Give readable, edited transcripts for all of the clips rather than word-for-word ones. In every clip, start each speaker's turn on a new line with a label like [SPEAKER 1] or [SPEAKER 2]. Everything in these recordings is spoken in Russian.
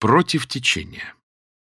[SPEAKER 1] Против течения.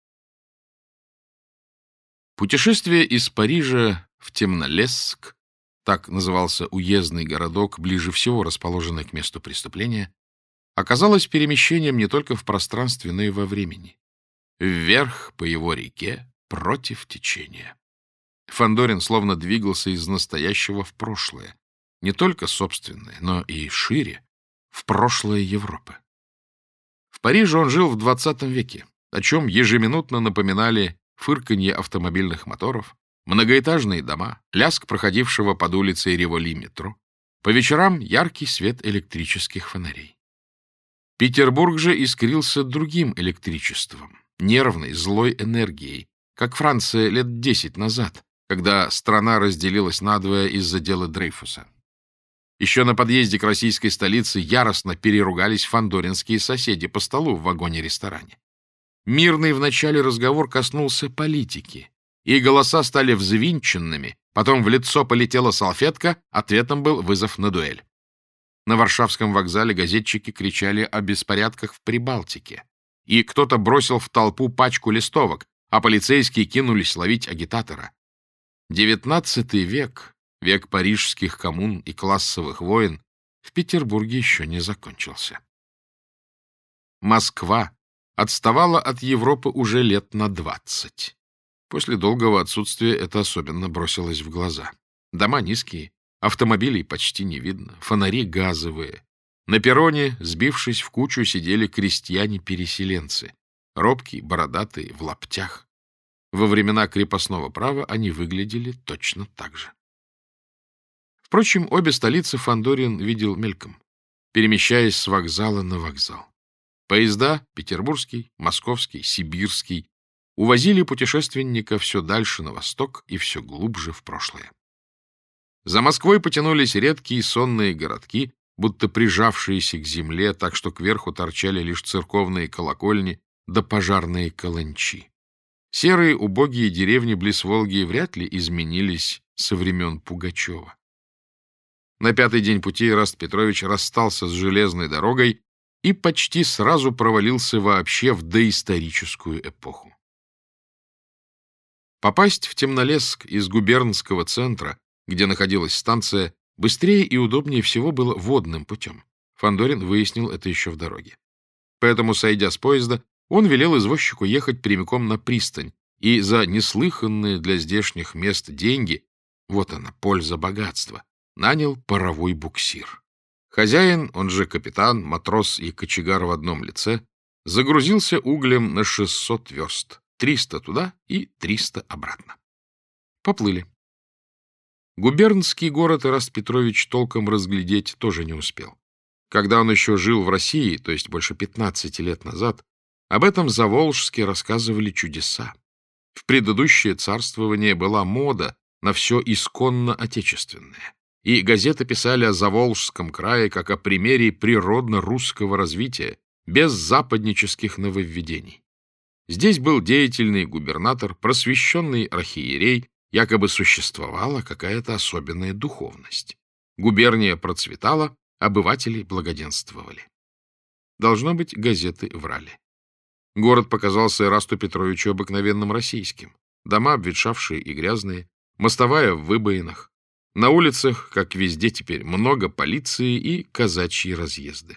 [SPEAKER 1] Путешествие из Парижа в Темнолесск, так назывался уездный городок, ближе всего расположенный к месту преступления, оказалось перемещением не только в пространстве, но и во времени. Вверх по его реке, против течения. Фандорин словно двигался из настоящего в прошлое, не только собственное, но и шире, в прошлое Европы. В Париже он жил в 20 веке, о чем ежеминутно напоминали фырканье автомобильных моторов, многоэтажные дома, лязг проходившего под улицей Риволи метро, по вечерам яркий свет электрических фонарей. Петербург же искрился другим электричеством, нервной, злой энергией, как Франция лет 10 назад, когда страна разделилась надвое из-за дела Дрейфуса. Еще на подъезде к российской столице яростно переругались фандоринские соседи по столу в вагоне-ресторане. Мирный вначале разговор коснулся политики, и голоса стали взвинченными, потом в лицо полетела салфетка, ответом был вызов на дуэль. На Варшавском вокзале газетчики кричали о беспорядках в Прибалтике, и кто-то бросил в толпу пачку листовок, а полицейские кинулись ловить агитатора. XIX век, век парижских коммун и классовых войн, в Петербурге еще не закончился. Москва отставала от Европы уже лет на 20. После долгого отсутствия это особенно бросилось в глаза. Дома низкие, автомобилей почти не видно, фонари газовые. На перроне, сбившись в кучу, сидели крестьяне-переселенцы, робкие, бородатые, в лаптях. Во времена крепостного права они выглядели точно так же. Впрочем, обе столицы Фандорин видел мельком, перемещаясь с вокзала на вокзал. Поезда — петербургский, московский, сибирский — увозили путешественника все дальше на восток и все глубже в прошлое. За Москвой потянулись редкие сонные городки, будто прижавшиеся к земле, так что кверху торчали лишь церковные колокольни да пожарные каланчи. Серые убогие деревни близ Волги вряд ли изменились со времен Пугачева. На 5-й день пути Эраст Петрович расстался с железной дорогой и почти сразу провалился вообще в доисторическую эпоху. Попасть в Темнолесск из губернского центра, где находилась станция, быстрее и удобнее всего было водным путем. Фандорин выяснил это еще в дороге. Поэтому, сойдя с поезда, он велел извозчику ехать прямиком на пристань и за неслыханные для здешних мест деньги, вот она, польза богатства, нанял паровой буксир. Хозяин, он же капитан, матрос и кочегар в одном лице, загрузился углем на 600 верст, 300 туда и 300 обратно. Поплыли. Губернский город Эраст Петрович толком разглядеть тоже не успел. Когда он еще жил в России, то есть больше 15 лет назад, об этом заволжске рассказывали чудеса. В предыдущее царствование была мода на все исконно отечественное. И газеты писали о Заволжском крае как о примере природно-русского развития, без западнических нововведений. Здесь был деятельный губернатор, просвещенный архиерей, якобы существовала какая-то особенная духовность. Губерния процветала, обыватели благоденствовали. Должно быть, газеты врали. Город показался Эрасту Петровичу обыкновенным российским. Дома обветшавшие и грязные, мостовая в выбоинах. На улицах, как везде теперь, много полиции и казачьи разъезды.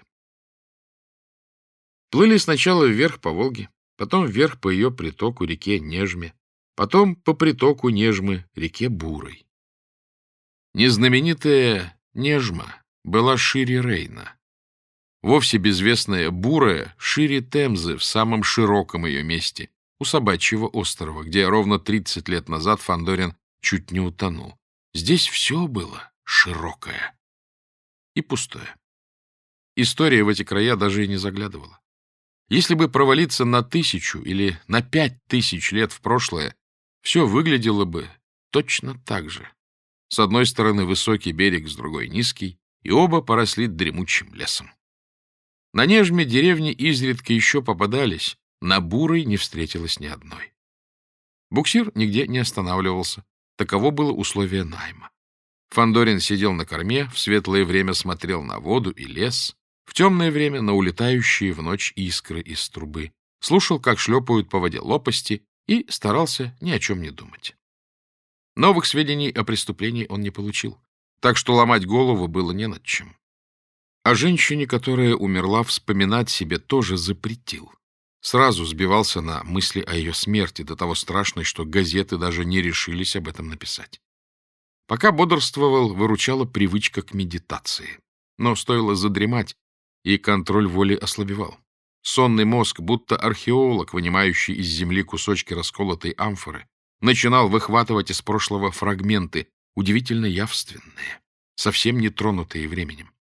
[SPEAKER 1] Плыли сначала вверх по Волге, потом вверх по ее притоку реке Нежме, потом по притоку Нежмы реке Бурой. Незнаменитая Нежма была шире Рейна. Вовсе безвестная Бурая шире Темзы в самом широком ее месте, у Собачьего острова, где ровно 30 лет назад Фандорин чуть не утонул. Здесь все было широкое и пустое. История в эти края даже и не заглядывала. Если бы провалиться на 1000 или на 5000 лет в прошлое, все выглядело бы точно так же. С одной стороны высокий берег, с другой низкий, и оба поросли дремучим лесом. На Нежме деревни изредка еще попадались, на Бурой не встретилось ни одной. Буксир нигде не останавливался. Таково было условие найма. Фандорин сидел на корме, в светлое время смотрел на воду и лес, в темное время на улетающие в ночь искры из трубы. слушал, как шлепают по воде лопасти, и старался ни о чем не думать. Новых сведений о преступлении он не получил, так что ломать голову было не над чем. О женщине, которая умерла, вспоминать себе тоже запретил. Сразу сбивался на мысли о ее смерти, до того страшной, что газеты даже не решились об этом написать. Пока бодрствовал, выручала привычка к медитации. Но стоило задремать, и контроль воли ослабевал. Сонный мозг, будто археолог, вынимающий из земли кусочки расколотой амфоры, начинал выхватывать из прошлого фрагменты, удивительно явственные, совсем не тронутые временем.